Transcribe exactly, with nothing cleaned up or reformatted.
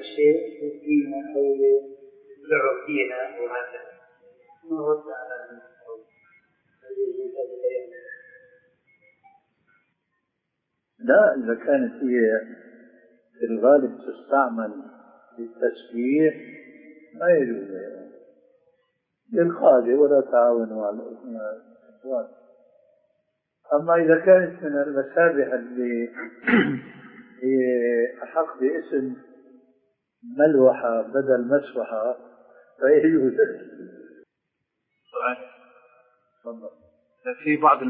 الشيء للزينة أو للعب فيها أو هكذا نرد على لا، إذا كانت هي في الغالب تستعمل للتسبيح ما يجوز للخادع ولا تعاونوا على الإثم والعدوان. أما إذا كانت من المسابح اللي هي أحق باسم ملوحة بدل مسوحة فيجوز. في بعض